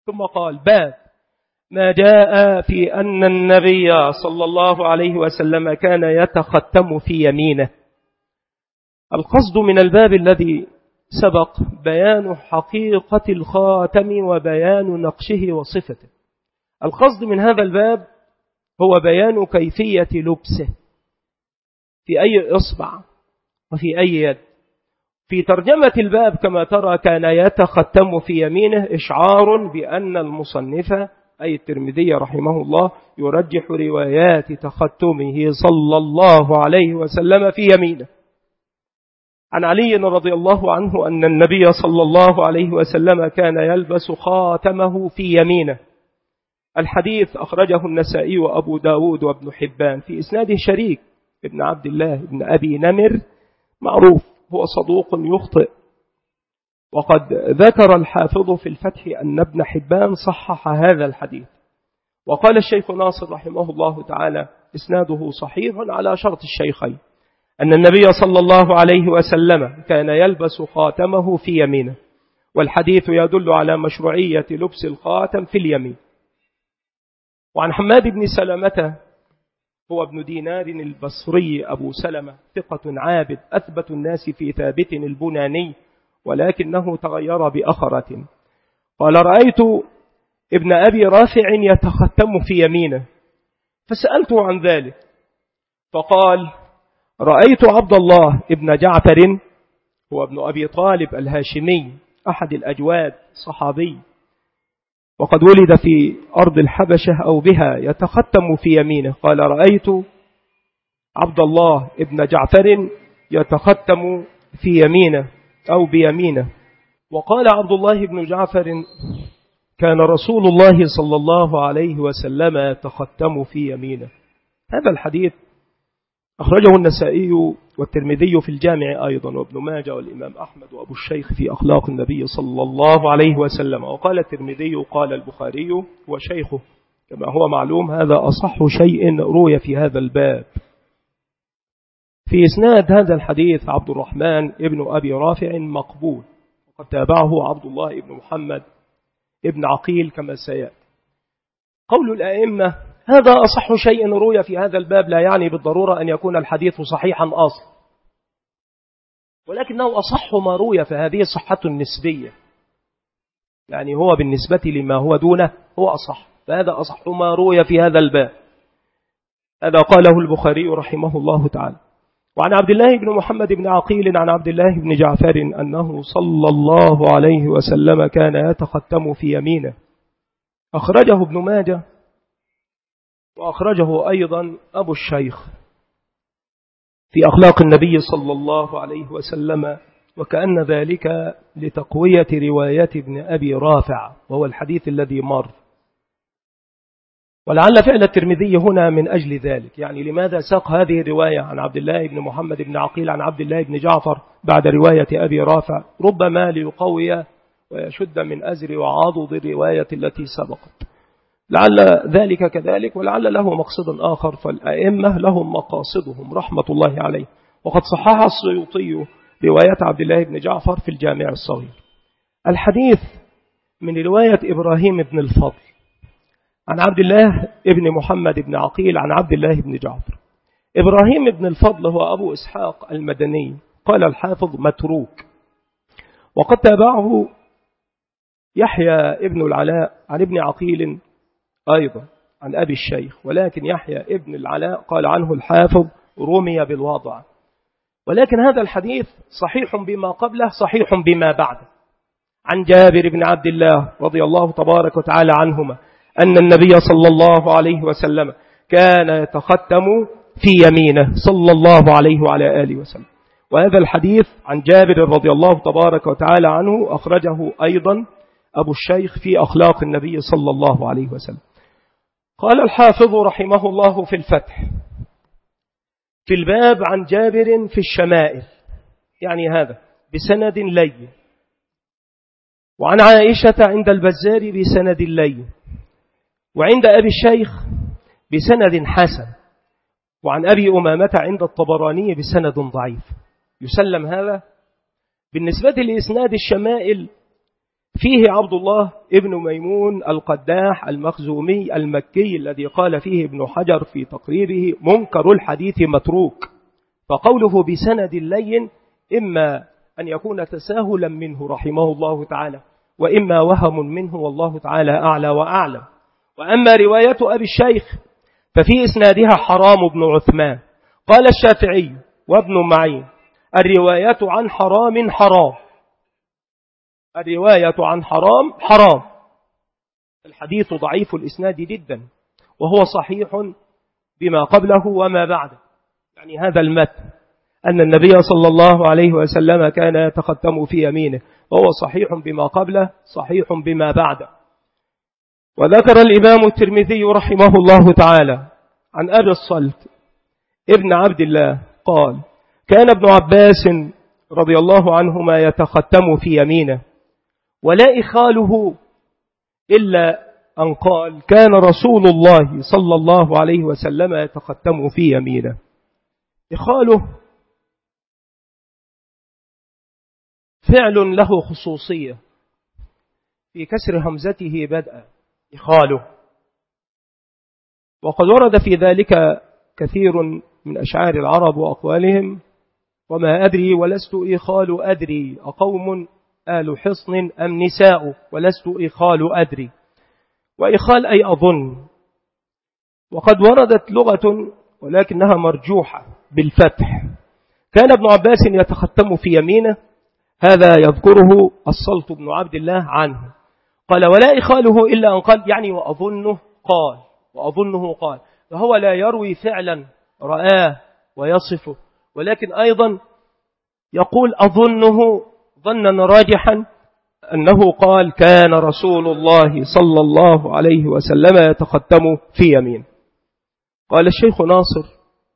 ثم قال: باب ما جاء في أن النبي صلى الله عليه وسلم كان يتختم في يمينه. القصد من الباب الذي سبق بيان حقيقة الخاتم وبيان نقشه وصفته. القصد من هذا الباب هو بيان كيفية لبسه في أي إصبع وفي أي يد. في ترجمة الباب كما ترى كان يتختم في يمينه، إشعار بأن المصنف أي الترمذي رحمه الله يرجح روايات تختمه صلى الله عليه وسلم في يمينه. عن علي رضي الله عنه أن النبي صلى الله عليه وسلم كان يلبس خاتمه في يمينه. الحديث أخرجه النسائي وأبو داود وابن حبان في إسناده شريك ابن عبد الله ابن أبي نمر، معروف هو صدوق يخطئ، وقد ذكر الحافظ في الفتح أن ابن حبان صحح هذا الحديث. وقال الشيخ ناصر رحمه الله تعالى إسناده صحيح على شرط الشيخين، أن النبي صلى الله عليه وسلم كان يلبس خاتمه في يمينه، والحديث يدل على مشروعية لبس الخاتم في اليمين. وعن حماد بن سلمة هو ابن دينار البصري أبو سلمة، ثقة عابد أثبت الناس في ثابت البناني، ولكنه تغير بأخرة. قال: رأيت ابن أبي رافع يتختم في يمينه، فسألته عن ذلك فقال: رأيت عبد الله ابن جعفر هو ابن أبي طالب الهاشمي أحد الأجواد صحابي، وقد ولد في أرض الحبشة أو بها، يتختم في يمينه. قال: رأيت عبد الله ابن جعفر يتختم في يمينه أو بيمينه. وقال عبد الله بن جعفر: كان رسول الله صلى الله عليه وسلم يتختم في يمينه. هذا الحديث أخرجه النسائي والترمذي في الجامع أيضا، وابن ماجه والإمام أحمد وأبو الشيخ في أخلاق النبي صلى الله عليه وسلم. وقال الترمذي قال البخاري وشيخه، كما هو معلوم هذا أصح شيء روي في هذا الباب. في إسناد هذا الحديث عبد الرحمن ابن أبي رافع مقبول، وقد تابعه عبد الله ابن محمد ابن عقيل كما سيأتي. قول الأئمة هذا أصح شيء روي في هذا الباب لا يعني بالضرورة أن يكون الحديث صحيحا أصلا، ولكنه أصح ما روي، فهذه صحة نسبية، يعني هو بالنسبة لما هو دونه هو أصح، فهذا أصح ما روي في هذا الباب. هذا قاله البخاري رحمه الله تعالى. وعن عبد الله بن محمد بن عقيل عن عبد الله بن جعفر أنه صلى الله عليه وسلم كان يتختم في يمينه. أخرجه ابن ماجه وأخرجه أيضا أبو الشيخ في أخلاق النبي صلى الله عليه وسلم، وكأن ذلك لتقوية رواية ابن أبي رافع، وهو الحديث الذي مر. ولعل فعل الترمذي هنا من أجل ذلك، يعني لماذا ساق هذه الرواية عن عبد الله بن محمد بن عقيل عن عبد الله بن جعفر بعد رواية أبي رافع؟ ربما ليقوي ويشد من أزر وعضد الرواية التي سبقت، لعل ذلك كذلك، ولعل له مقصد آخر، فالأئمة لهم مقاصدهم رحمة الله عليه. وقد صحح السيوطي رواية عبد الله بن جعفر في الجامع الصغير. الحديث من رواية إبراهيم بن الفضل عن عبد الله بن محمد بن عقيل عن عبد الله بن جعفر. إبراهيم بن الفضل هو أبو إسحاق المدني، قال الحافظ متروك، وقد تابعه يحيى ابن العلاء عن ابن عقيل أيضا عن أبي الشيخ، ولكن يحيى ابن العلاء قال عنه الحافظ رمي بالوضع. ولكن هذا الحديث صحيح بما قبله صحيح بما بعده. عن جابر بن عبد الله رضي الله تبارك وتعالى عنهما أن النبي صلى الله عليه وسلم كان يتختم في يمينه صلى الله عليه وعلى آله وسلم. وهذا الحديث عن جابر رضي الله تبارك وتعالى عنه أخرجه أيضا أبو الشيخ في أخلاق النبي صلى الله عليه وسلم. قال الحافظ رحمه الله في الفتح في الباب عن جابر في الشمائل، يعني هذا بسند لين، وعن عائشة عند البزار بسند لين، وعند أبي الشيخ بسند حسن، وعن أبي أمامة عند الطبراني بسند ضعيف. يسلم هذا. بالنسبة لإسناد الشمائل فيه عبد الله ابن ميمون القداح المخزومي المكي الذي قال فيه ابن حجر في تقريبه منكر الحديث متروك، فقوله بسند لين إما أن يكون تساهلا منه رحمه الله تعالى، وإما وهم منه والله تعالى أعلى وأعلم. وأما رواية أبي الشيخ ففي إسنادها حرام بن عثمان. قال الشافعي وابن معين الرواية عن حرام حرام، الرواية عن حرام حرام. الحديث ضعيف الإسناد جدا، وهو صحيح بما قبله وما بعده. يعني هذا المتن أن النبي صلى الله عليه وسلم كان يتختم في يمينه، وهو صحيح بما قبله صحيح بما بعده. وذكر الإمام الترمذي رحمه الله تعالى عن أبي الصلت ابن عبد الله قال كان ابن عباس رضي الله عنهما يتختم في يمينه، ولا إخاله إلا أن قال كان رسول الله صلى الله عليه وسلم يتختم في يمينه. إخاله فعل له خصوصية في كسر همزته بدءا، إخاله، وقد ورد في ذلك كثير من أشعار العرب وأقوالهم: وما أدري ولست إخال أدري أقوم آل حصن أم نساء ولست إخال أدري، وإخال أي أظن. وقد وردت لغة ولكنها مرجوحة بالفتح. كان ابن عباس يتختم في يمينه، هذا يذكره الصلت بن عبد الله عنه. قال ولا إخاله إلا أن قال، يعني وأظنه قال، فهو لا يروي فعلا رآه ويصفه، ولكن أيضا يقول أظنه ظنا راجحا أنه قال كان رسول الله صلى الله عليه وسلم يتختم في يمين. قال الشيخ ناصر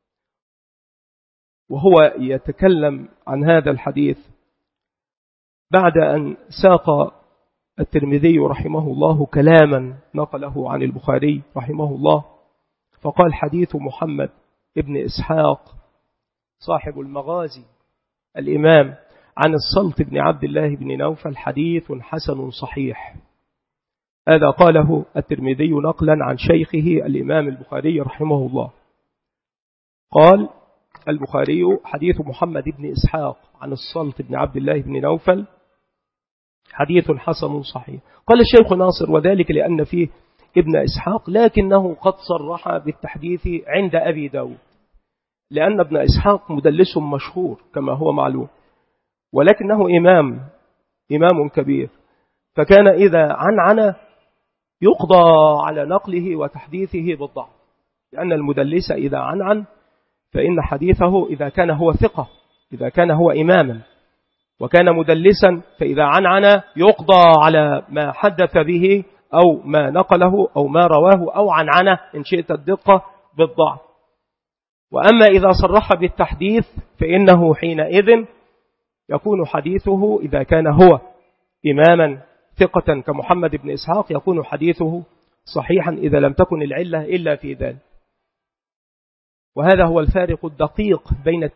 وهو يتكلم عن هذا الحديث بعد أن ساق الترمذي رحمه الله كلاما نقله عن البخاري رحمه الله، فقال حديث محمد ابن إسحاق صاحب المغازي الإمام عن الصلت بن عبد الله بن نوفل حديث حسن صحيح. هذا قاله الترمذي نقلا عن شيخه الإمام البخاري رحمه الله. قال البخاري حديث محمد بن إسحاق عن الصلت بن عبد الله بن نوفل حديث حسن صحيح. قال الشيخ ناصر وذلك لأن فيه ابن إسحاق، لكنه قد صرح بالتحديث عند أبي داود، لأن ابن إسحاق مدلس مشهور كما هو معلوم، ولكنه إمام كبير، فكان إذا عنعن يقضى على نقله وتحديثه بالضعف، لأن المدلس إذا عنعن فإن حديثه إذا كان هو ثقة، إذا كان هو إماما وكان مدلسا، فإذا عنعن يقضى على ما حدث به أو ما نقله أو ما رواه أو عنعنه إن شئت الدقة بالضعف. وأما إذا صرح بالتحديث فإنه حينئذ يكون حديثه إذا كان هو إماما ثقة كمحمد بن إسحاق يكون حديثه صحيحا إذا لم تكن العلة إلا في ذلك. وهذا هو الفارق الدقيق بين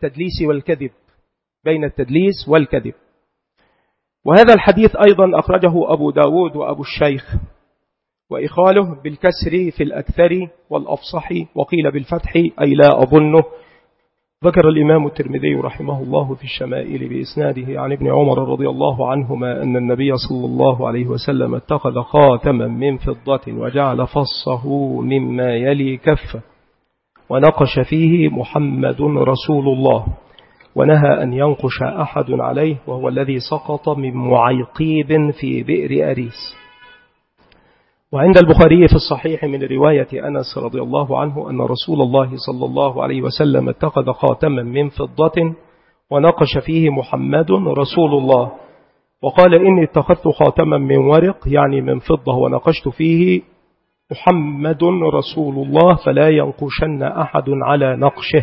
التدليس والكذب. وهذا الحديث أيضا أخرجه أبو داود وأبو الشيخ، وإخاله بالكسر في الأكثر والأفصح، وقيل بالفتح أي لا أظنه. ذكر الإمام الترمذي رحمه الله في الشمائل بإسناده عن ابن عمر رضي الله عنهما أن النبي صلى الله عليه وسلم اتخذ خاتما من فضة وجعل فصه مما يلي كفه ونقش فيه محمد رسول الله، ونهى أن ينقش أحد عليه، وهو الذي سقط من معيقيب في بئر أريس. وعند البخاري في الصحيح من رواية أنس رضي الله عنه أن رسول الله صلى الله عليه وسلم اتخذ خاتما من فضة ونقش فيه محمد رسول الله، وقال إني اتخذت خاتما من ورق يعني من فضة ونقشت فيه محمد رسول الله فلا ينقشن أحد على نقشه.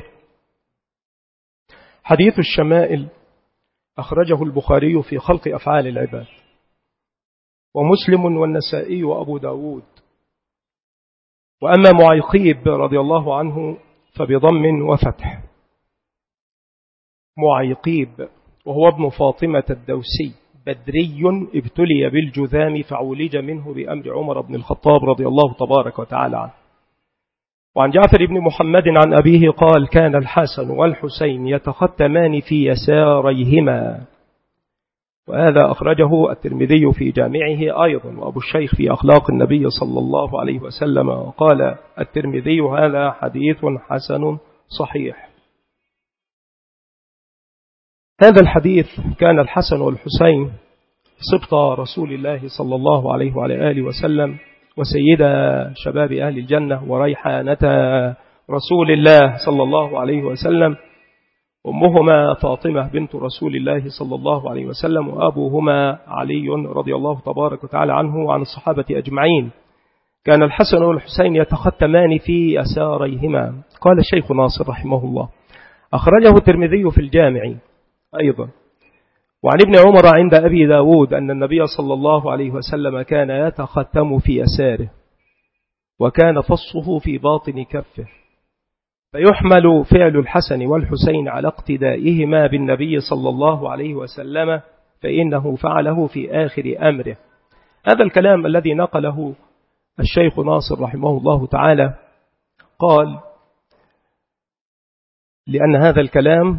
حديث الشمائل أخرجه البخاري في خلق أفعال العباد، ومسلم والنسائي وأبو داود. وأما معيقيب رضي الله عنه فبضم وفتح، معيقيب وهو ابن فاطمة الدوسي بدري ابتلي بالجذام فعولج منه بأمر عمر بن الخطاب رضي الله تبارك وتعالى عنه. وعن جعفر بن محمد عن أبيه قال كان الحسن والحسين يتختمان في يساريهما، وهذا أخرجه الترمذي في جامعه أيضا، وأبو الشيخ في أخلاق النبي صلى الله عليه وسلم، وقال الترمذي هذا حديث حسن صحيح. هذا الحديث كان الحسن والحسين سبط رسول الله صلى الله عليه وعلى آله وسلم، وسيدا شباب أهل الجنة، وريحانة رسول الله صلى الله عليه وسلم، أمهما فاطمة بنت رسول الله صلى الله عليه وسلم، وأبوهما علي رضي الله تبارك وتعالى عنه وعن الصحابة أجمعين. كان الحسن والحسين يتختمان في يساريهما. قال الشيخ ناصر رحمه الله أخرجه الترمذي في الجامع أيضا. وعن ابن عمر عند أبي داود أن النبي صلى الله عليه وسلم كان يتختم في يساره، وكان فصه في باطن كفه، فيحمل فعل الحسن والحسين على اقتدائهما بالنبي صلى الله عليه وسلم، فإنه فعله في آخر أمره. هذا الكلام الذي نقله الشيخ ناصر رحمه الله تعالى قال لأن هذا الكلام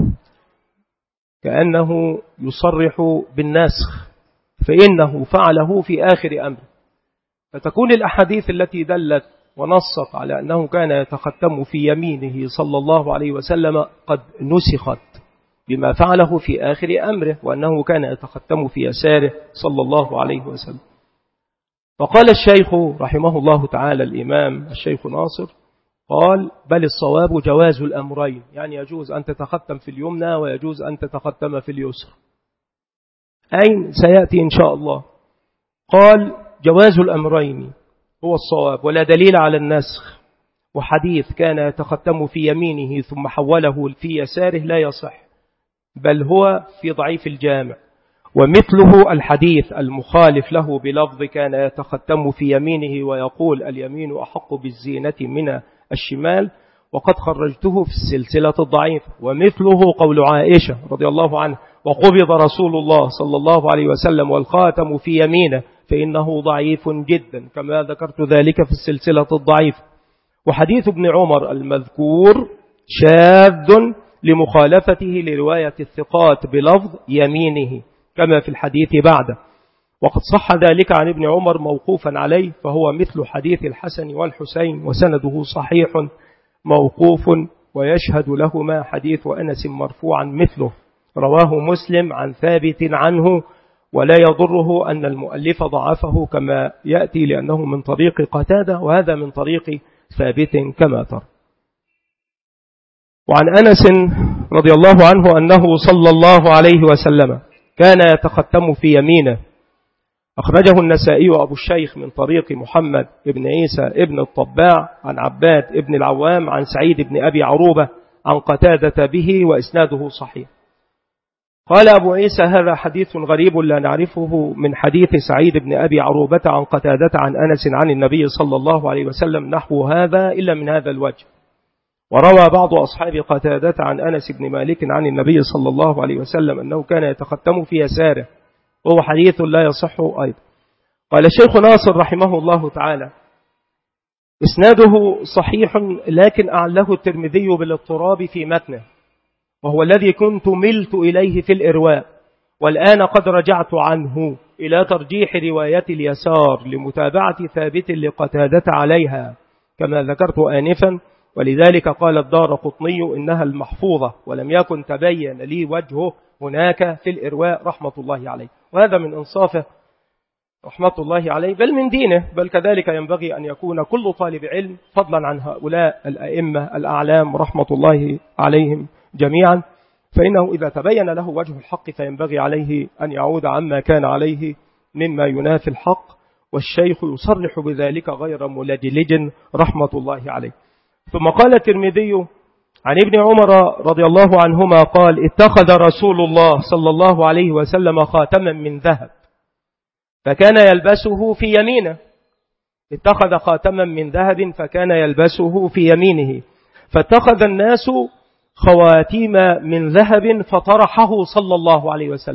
كأنه يصرح بالنسخ، فإنه فعله في آخر أمره، فتكون الأحاديث التي دلت ونصت على أنه كان يتختم في يمينه صلى الله عليه وسلم قد نسخت بما فعله في آخر أمره، وأنه كان يتختم في يساره صلى الله عليه وسلم. فقال الشيخ رحمه الله تعالى الإمام الشيخ ناصر قال بل الصواب جواز الأمرين، يعني يجوز أن تتختم في اليمنى ويجوز أن تتختم في اليسر. أين سيأتي إن شاء الله. قال جواز الأمرين هو الصواب، ولا دليل على النسخ، وحديث كان يتختم في يمينه ثم حوله في يساره لا يصح، بل هو في ضعيف الجامع. ومثله الحديث المخالف له بلفظ كان يتختم في يمينه ويقول اليمين أحق بالزينة من الشمال، وقد خرجته في السلسلة الضعيفة. ومثله قول عائشة رضي الله عنها وقبض رسول الله صلى الله عليه وسلم والخاتم في يمينه، فإنه ضعيف جدا كما ذكرت ذلك في السلسلة الضعيفة. وحديث ابن عمر المذكور شاذ لمخالفته لرواية الثقات بلفظ يمينه كما في الحديث بعده، وقد صح ذلك عن ابن عمر موقوفا عليه، فهو مثل حديث الحسن والحسين وسنده صحيح موقوف، ويشهد لهما حديث أنس مرفوعا مثله رواه مسلم عن ثابت عنه، ولا يضره أن المؤلف ضعفه كما يأتي لأنه من طريق قتادة وهذا من طريق ثابت كما ترى. وعن أنس رضي الله عنه أنه صلى الله عليه وسلم كان يتختم في يمينه، أخرجه النسائي وأبو الشيخ من طريق محمد بن عيسى ابن الطباع عن عباد ابن العوام عن سعيد بن أبي عروبة عن قتادة به، وإسناده صحيح. قال أبو عيسى هذا حديث غريب لا نعرفه من حديث سعيد بن أبي عروبة عن قتادة عن أنس عن النبي صلى الله عليه وسلم نحو هذا إلا من هذا الوجه. وروى بعض أصحاب قتادة عن أنس بن مالك عن النبي صلى الله عليه وسلم أنه كان يتختم في يساره، وهو حديث لا يصح أيضا. قال الشيخ ناصر رحمه الله تعالى إسناده صحيح، لكن أعله الترمذي بالاضطراب في متنه، وهو الذي كنت ملت إليه في الإرواء، والآن قد رجعت عنه إلى ترجيح رواية اليسار لمتابعة ثابت لقتادة عليها كما ذكرت آنفا، ولذلك قال الدارقطني إنها المحفوظة، ولم يكن تبين لي وجهه هناك في الإرواء رحمة الله عليه. وهذا من إنصافه رحمة الله عليه، بل من دينه، بل كذلك ينبغي أن يكون كل طالب علم فضلا عن هؤلاء الأئمة الأعلام رحمة الله عليهم جميعا، فإنه إذا تبين له وجه الحق فينبغي عليه أن يعود عما كان عليه مما ينافي الحق، والشيخ يصرح بذلك غير ملجلج رحمة الله عليه. ثم قال الترمذي عن ابن عمر رضي الله عنهما قال اتخذ رسول الله صلى الله عليه وسلم خاتما من ذهب فكان يلبسه في يمينه. اتخذ خاتما من ذهب فكان يلبسه في يمينه، فاتخذ الناس خواتيم من ذهب فطرحه صلى الله عليه وسلم،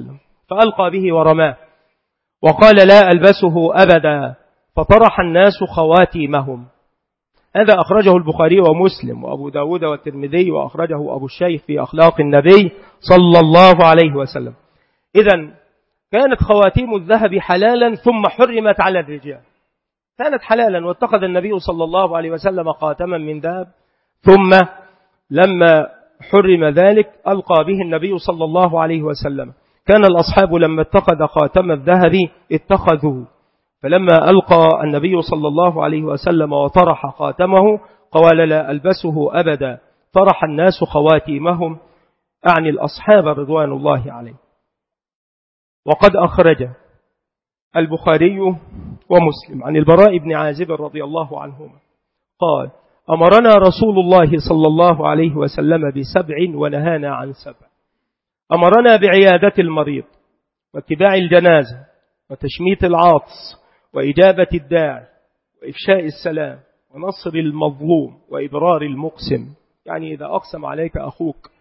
فألقى به ورماه وقال لا ألبسه أبدا، فطرح الناس خواتيمهم. هذا أخرجه البخاري ومسلم وأبو داود والترمذي، وأخرجه أبو الشيخ في أخلاق النبي صلى الله عليه وسلم. إذن كانت خواتيم الذهب حلالا ثم حرمت على الرجال. كانت حلالا واتخذ النبي صلى الله عليه وسلم خاتما من ذهب، ثم لما حرم ذلك ألقى به النبي صلى الله عليه وسلم. كان الأصحاب لما اتخذ خاتم الذهب اتخذوه، فلما ألقى النبي صلى الله عليه وسلم وطرح خاتمه قال لا ألبسه أبدا، طرح الناس خواتيمهم، أعني الأصحاب رضوان الله عليه. وقد أخرج البخاري ومسلم عن البراء بن عازب رضي الله عنهما قال أمرنا رسول الله صلى الله عليه وسلم ب7 ونهانا عن 7. أمرنا بعيادة المريض واتباع الجنازة وتشميت العاطس وإجابة الداعي وإفشاء السلام ونصر المظلوم وإبرار المقسم، يعني إذا أقسم عليك أخوك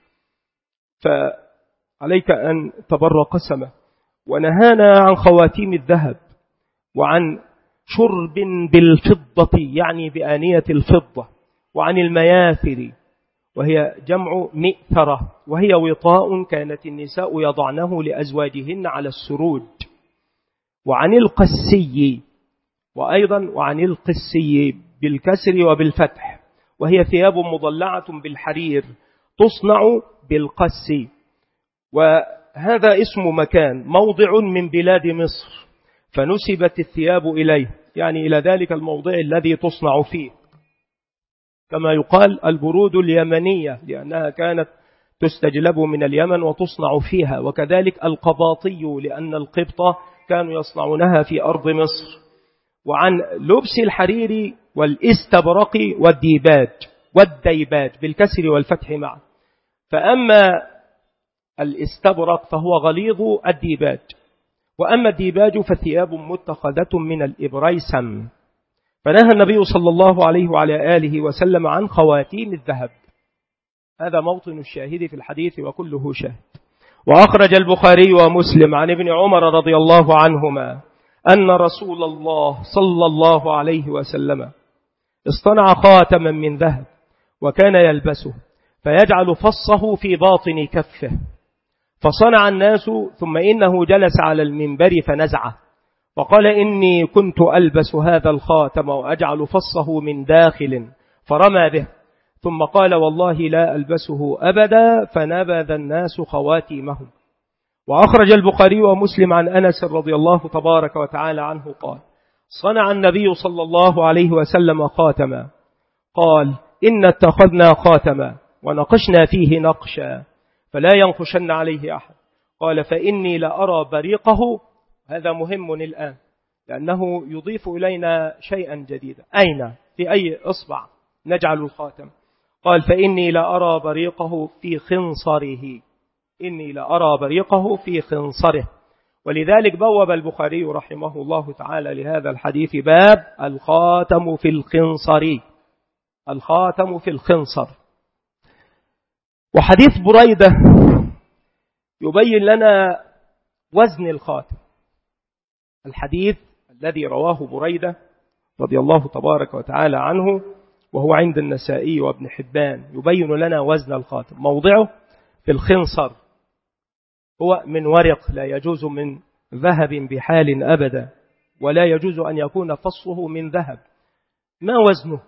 فعليك أن تبر قسمه. ونهانا عن خواتيم الذهب وعن شرب بالفضة، يعني بآنية الفضة، وعن المياثر وهي جمع مئثرة، وهي وطاء كانت النساء يضعنه لأزواجهن على السروج، وعن القسي، وأيضا وعن القسي بالكسر وبالفتح، وهي ثياب مضلعة بالحرير تصنع بالقس. وهذا اسم مكان موضع من بلاد مصر، فنسبت الثياب إليه، يعني إلى ذلك الموضع الذي تصنع فيه، كما يقال البرود اليمنية لأنها كانت تستجلب من اليمن وتصنع فيها، وكذلك القباطي لأن القبطة كانوا يصنعونها في أرض مصر. وعن لبس الحرير والاستبرق والديباج بالكسر والفتح معا. فأما الاستبرق فهو غليظ الديباج، وأما الديباج فثياب متخذة من الإبريسم. فنهى النبي صلى الله عليه وعلى آله وسلم عن خواتيم الذهب. هذا موطن الشاهد في الحديث وكله شاهد. وأخرج البخاري ومسلم عن ابن عمر رضي الله عنهما أن رسول الله صلى الله عليه وسلم اصطنع خاتما من ذهب وكان يلبسه فيجعل فصه في باطن كفه، فصنع الناس، ثم إنه جلس على المنبر فنزعه وقال إني كنت ألبس هذا الخاتم وأجعل فصه من داخل، فرمى به، ثم قال والله لا ألبسه أبدا، فنبذ الناس خواتيمهم. وأخرج البخاري ومسلم عن أنس رضي الله تبارك وتعالى عنه قال صنع النبي صلى الله عليه وسلم خاتما، قال إن اتخذنا خاتما ونقشنا فيه نقشا فلا ينقشن عليه أحد، قال فإني لأرى بريقه. هذا مهم الآن لأنه يضيف إلينا شيئا جديدا. أين في أي إصبع نجعل الخاتم؟ قال فإني لأرى بريقه في خنصره، إني لأرى بريقه في خنصره. ولذلك بوب البخاري رحمه الله تعالى لهذا الحديث باب الخاتم في الخنصر، الخاتم في الخنصر. وحديث بريدة يبين لنا وزن الخاتم. الحديث الذي رواه بريدة رضي الله تبارك وتعالى عنه وهو عند النسائي وابن حبان يبين لنا وزن الخاتم. موضعه في الخنصر، هو من ورق، لا يجوز من ذهب بحال أبدا، ولا يجوز أن يكون فصه من ذهب. ما وزنه؟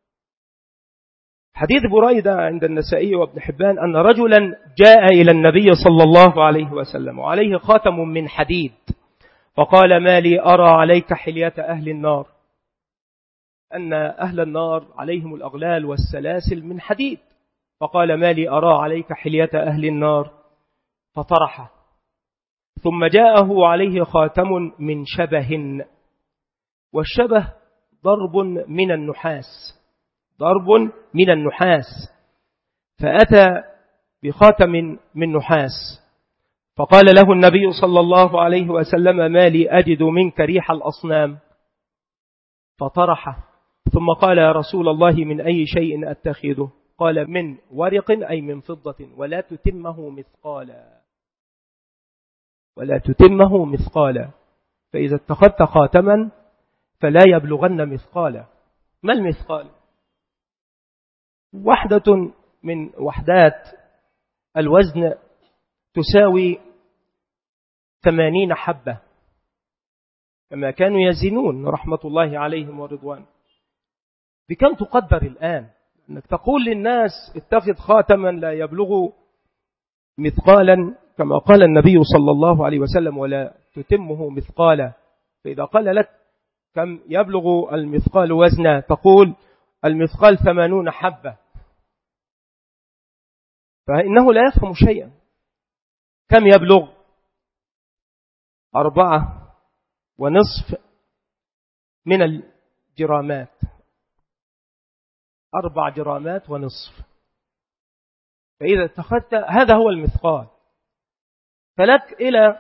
حديث بريدة عند النسائي وابن حبان أن رجلا جاء إلى النبي صلى الله عليه وسلم وعليه خاتم من حديد، فقال ما لي أرى عليك حلية أهل النار، أن أهل النار عليهم الأغلال والسلاسل من حديد، فقال ما لي أرى عليك حلية أهل النار، فطرحه. ثم جاءه عليه خاتم من شبه، والشبه ضرب من النحاس، ضرب من النحاس، فأتى بخاتم من نحاس، فقال له النبي صلى الله عليه وسلم ما لي أجد منك ريح الأصنام، فطرحه. ثم قال يا رسول الله من أي شيء أتخذه؟ قال من ورق أي من فضة ولا تتمه مثقالا. ولا تتمه مثقالا، فإذا اتخذت خاتما فلا يبلغن مثقالا. ما المثقال؟ وحدة من وحدات الوزن تساوي 80 حبة كما كانوا يزنون رحمة الله عليهم ورضوان. بكم تقدر الآن؟ أنك تقول للناس اتخذ خاتما لا يبلغ مثقالا كما قال النبي صلى الله عليه وسلم ولا تتمه مثقالا. فإذا قال لك كم يبلغ المثقال وزنا تقول المثقال 80 حبة، فإنه لا يفهم شيئا. كم يبلغ؟ 4.5 من الجرامات، 4 جرامات ونصف. فإذا اتخذت هذا هو المثقال، فلك إلى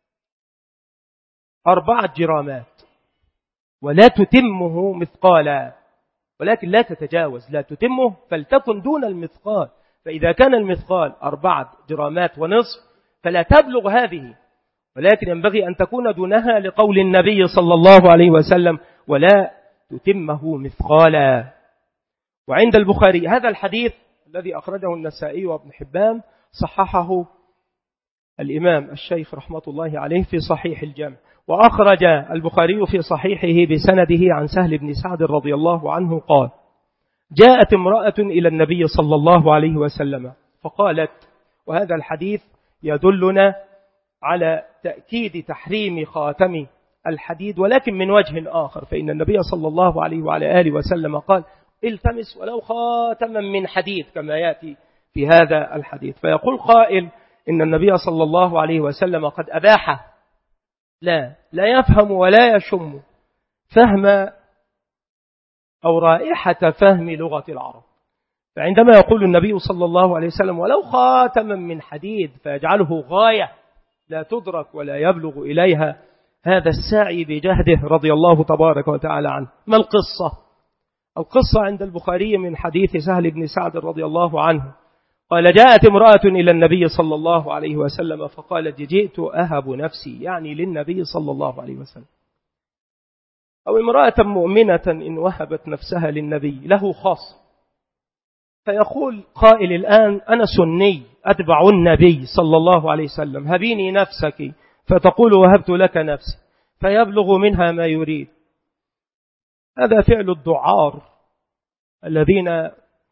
4 جرامات ولا تتمه مثقالا، ولكن لا تتجاوز، لا تتمه فلتكن دون المثقال. فإذا كان المثقال 4 جرامات ونصف فلا تبلغ هذه، ولكن ينبغي أن تكون دونها لقول النبي صلى الله عليه وسلم ولا تتمه مثقالا. وعند البخاري هذا الحديث الذي أخرجه النسائي وابن حبان صححه الإمام الشيخ رحمة الله عليه في صحيح الجامع، وأخرج البخاري في صحيحه بسنده عن سهل بن سعد رضي الله عنه قال: جاءت امرأة إلى النبي صلى الله عليه وسلم فقالت، وهذا الحديث يدلنا على تأكيد تحريم خاتم الحديد ولكن من وجه آخر، فإن النبي صلى الله عليه وعلى آله وسلم قال: التمس ولو خاتما من حديد كما يأتي في هذا الحديث. فيقول قائل إن النبي صلى الله عليه وسلم قد أباح، لا يفهم ولا يشم فهم أو رائحة فهم لغة العرب. فعندما يقول النبي صلى الله عليه وسلم ولو خاتما من حديد فيجعله غاية لا تدرك ولا يبلغ إليها، هذا الساعي بجهده رضي الله تبارك وتعالى عنه. ما القصة؟ القصة عند البخاري من حديث سهل بن سعد رضي الله عنه قال: جاءت امرأة إلى النبي صلى الله عليه وسلم فقالت: جئت أهب نفسي، يعني للنبي صلى الله عليه وسلم، أو امرأة مؤمنة إن وهبت نفسها للنبي له خاص. فيقول قائل الآن أنا سني أتبع النبي صلى الله عليه وسلم، هبيني نفسك، فتقول وهبت لك نفسي، فيبلغ منها ما يريد. هذا فعل الدعار الذين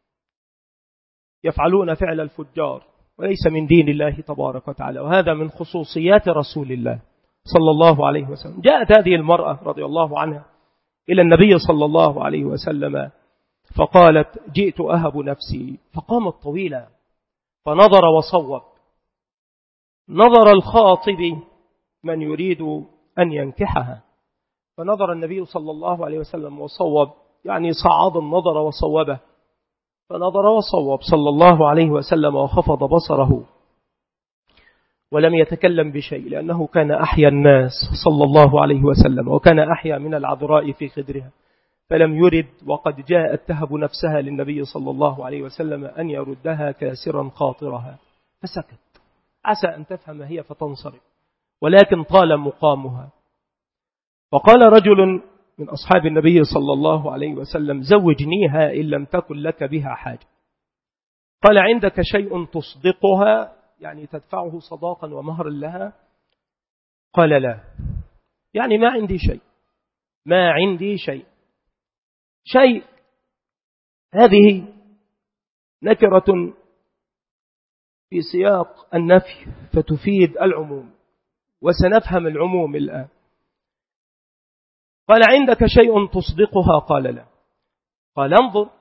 يفعلون فعل الفجار، وليس من دين الله تبارك وتعالى، وهذا من خصوصيات رسول الله صلى الله عليه وسلم. جاءت هذه المرأة رضي الله عنها إلى النبي صلى الله عليه وسلم فقالت: جئت أهب نفسي. فقامت طويلة فنظر وصوب، نظر الخاطب من يريد أن ينكحها، فنظر النبي صلى الله عليه وسلم وصوب، يعني صعد النظر وصوبه، فنظر وصوب صلى الله عليه وسلم وخفض بصره ولم يتكلم بشيء، لأنه كان أحيا الناس صلى الله عليه وسلم، وكان أحيا من العذراء في خدرها، فلم يرد وقد جاءت تهب نفسها للنبي صلى الله عليه وسلم أن يردها كاسرا خاطرها، فسكت، عسى أن تفهم هي فتنصرف، ولكن طال مقامها. فقال رجل من أصحاب النبي صلى الله عليه وسلم: زوجنيها إن لم تكن لك بها حاجة. قال: عندك شيء تصدقها، يعني تدفعه صداقا ومهرا لها؟ قال: لا، يعني ما عندي شيء، ما عندي شيء. هذه نكرة في سياق النفي فتفيد العموم، وسنفهم العموم الآن. قال: عندك شيء تصدقها؟ قال: لا. قال: انظر،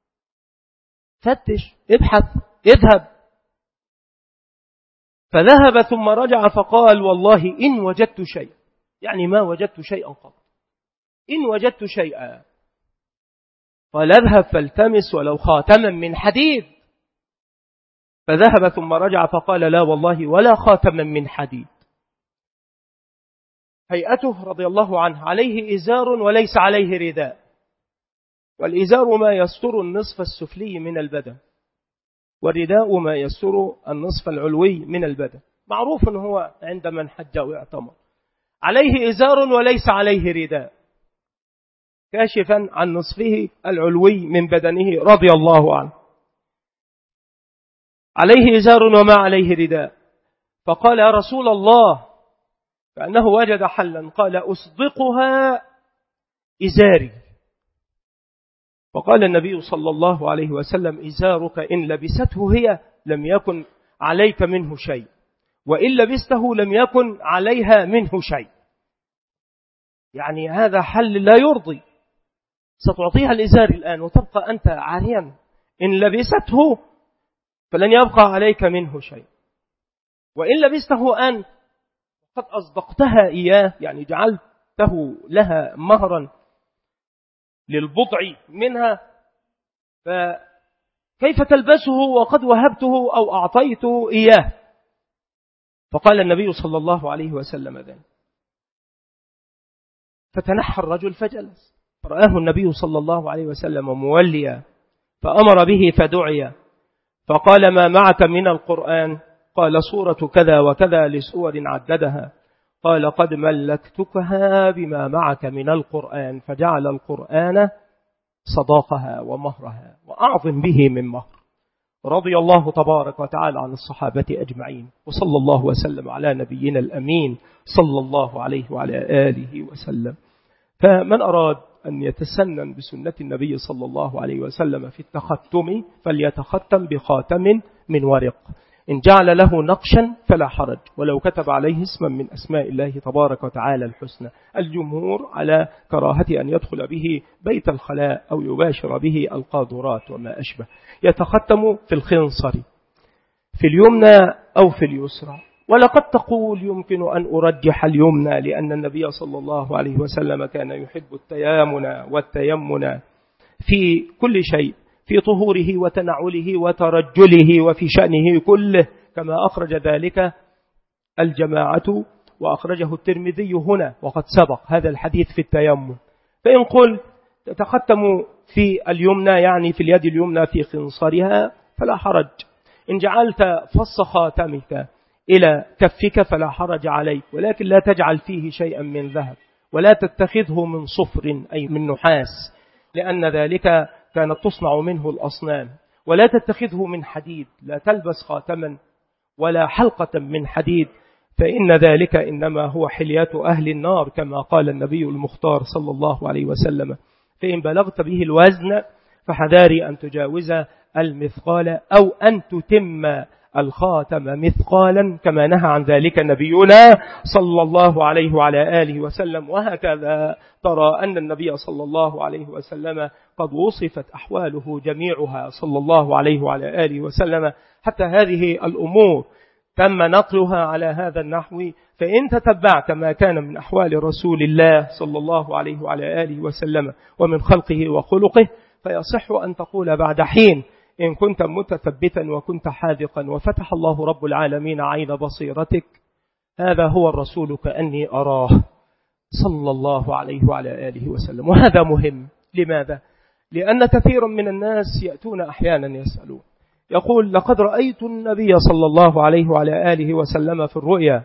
فتش، ابحث، اذهب. فذهب ثم رجع فقال: والله إن وجدت شيء، يعني ما وجدت شيئا قط، إن وجدت شيئا. قال: اذهب فالتمس ولو خاتما من حديد. فذهب ثم رجع فقال: لا والله ولا خاتما من حديد. هيئته رضي الله عنه عليه إزار وليس عليه رداء، والإزار ما يستر النصف السفلي من البدن، والرداء ما يستر النصف العلوي من البدن. معروف أنه هو عند من حج واعتمر، عليه إزار وليس عليه رداء، كاشفا عن نصفه العلوي من بدنه رضي الله عنه، عليه إزار وما عليه رداء. فقال يا رسول الله، كأنه وجد حلا، قال أصدقها إزاري. فقال النبي صلى الله عليه وسلم إزارك إن لبسته هي لم يكن عليك منه شيء، وإن لبسته لم يكن عليها منه شيء. يعني هذا حل لا يرضي، ستعطيها الإزار الآن وتبقى أنت عاريا، إن لبسته فلن يبقى عليك منه شيء، وإن لبسته أنت قد أصدقتها إياه، يعني جعلته لها مهرا للبضع منها، فكيف تلبسه وقد وهبته أو أعطيته إياه؟ فقال النبي صلى الله عليه وسلم ذلك، فتنحى الرجل فجلس، فرآه النبي صلى الله عليه وسلم موليا، فأمر به فدعي، فقال ما معك من القرآن؟ قال سورة كذا وكذا لسور عددها. قال قد ملكتكها بما معك من القرآن، فجعل القرآن صداقها ومهرها وأعظم به من مهر. رضي الله تبارك وتعالى عن الصحابة أجمعين، وصلى الله وسلم على نبينا الأمين صلى الله عليه وعلى آله وسلم. فمن أراد أن يتسنن بسنة النبي صلى الله عليه وسلم في التختم فليتختم بخاتم من ورق، إن جعل له نقشا فلا حرج، ولو كتب عليه اسما من أسماء الله تبارك وتعالى الحسنى. الجمهور على كراهة أن يدخل به بيت الخلاء أو يباشر به القاذورات وما أشبه. يتختم في الخنصر في اليمنى أو في اليسرى، ولقد تقول يمكن أن أرجح اليمنى، لأن النبي صلى الله عليه وسلم كان يحب التيامن والتيمن في كل شيء، في طهوره وتنعله وترجله وفي شأنه كله، كما أخرج ذلك الجماعة وأخرجه الترمذي هنا، وقد سبق هذا الحديث في التيمم. فإن قل تتختم في اليمنى يعني في اليد اليمنى في خنصرها فلا حرج، إن جعلت فص خاتمك إلى كفك فلا حرج عليك، ولكن لا تجعل فيه شيئا من ذهب، ولا تتخذه من صفر أي من نحاس، لأن ذلك كانت تصنع منه الأصنام، ولا تتخذه من حديد، لا تلبس خاتما ولا حلقة من حديد، فإن ذلك إنما هو حليات أهل النار، كما قال النبي المختار صلى الله عليه وسلم. فإن بلغت به الوزن فحذاري أن تجاوز المثقال أو أن تتم الخاتم مثقالا، كما نهى عن ذلك نبينا صلى الله عليه وعلى آله وسلم. وهكذا ترى أن النبي صلى الله عليه وسلم قد وصفت أحواله جميعها صلى الله عليه وعلى آله وسلم، حتى هذه الأمور تم نقلها على هذا النحو. فإن تتبعت ما كان من أحوال رسول الله صلى الله عليه وعلى آله وسلم ومن خلقه وخلقه، فيصح أن تقول بعد حين إن كنت متثبتا وكنت حاذقا وفتح الله رب العالمين عين بصيرتك، هذا هو الرسول كأني أراه صلى الله عليه وعلى آله وسلم. وهذا مهم. لماذا؟ لأن كثير من الناس يأتون أحيانا يسألون، يقول لقد رأيت النبي صلى الله عليه وعلى آله وسلم في الرؤيا،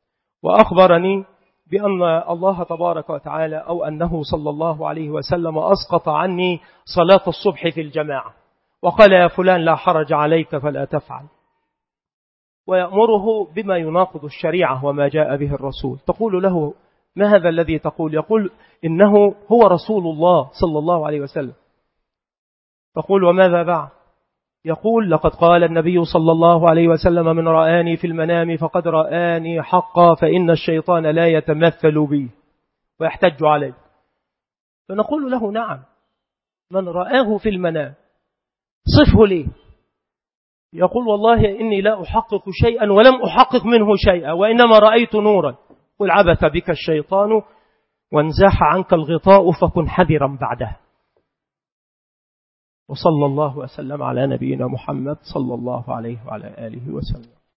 وأخبرني بأن الله تبارك وتعالى أو أنه صلى الله عليه وسلم أسقط عني صلاة الصبح في الجماعة، وقال يا فلان لا حرج عليك فلا تفعل، ويأمره بما يناقض الشريعة وما جاء به الرسول. تقول له ما هذا الذي تقول؟ يقول إنه هو رسول الله صلى الله عليه وسلم. تقول وماذا بعد؟ يقول لقد قال النبي صلى الله عليه وسلم من رآني في المنام فقد رآني حقا، فإن الشيطان لا يتمثل بي ويحتج عليه. فنقول له نعم، من رآه في المنام صفه لي. يقول والله إني لا أحقق شيئا ولم أحقق منه شيئا، وإنما رأيت نورا. قل عبث بك الشيطان وانزاح عنك الغطاء فكن حذرا بعده. وصلى الله وسلم على نبينا محمد صلى الله عليه وعلى آله وسلم.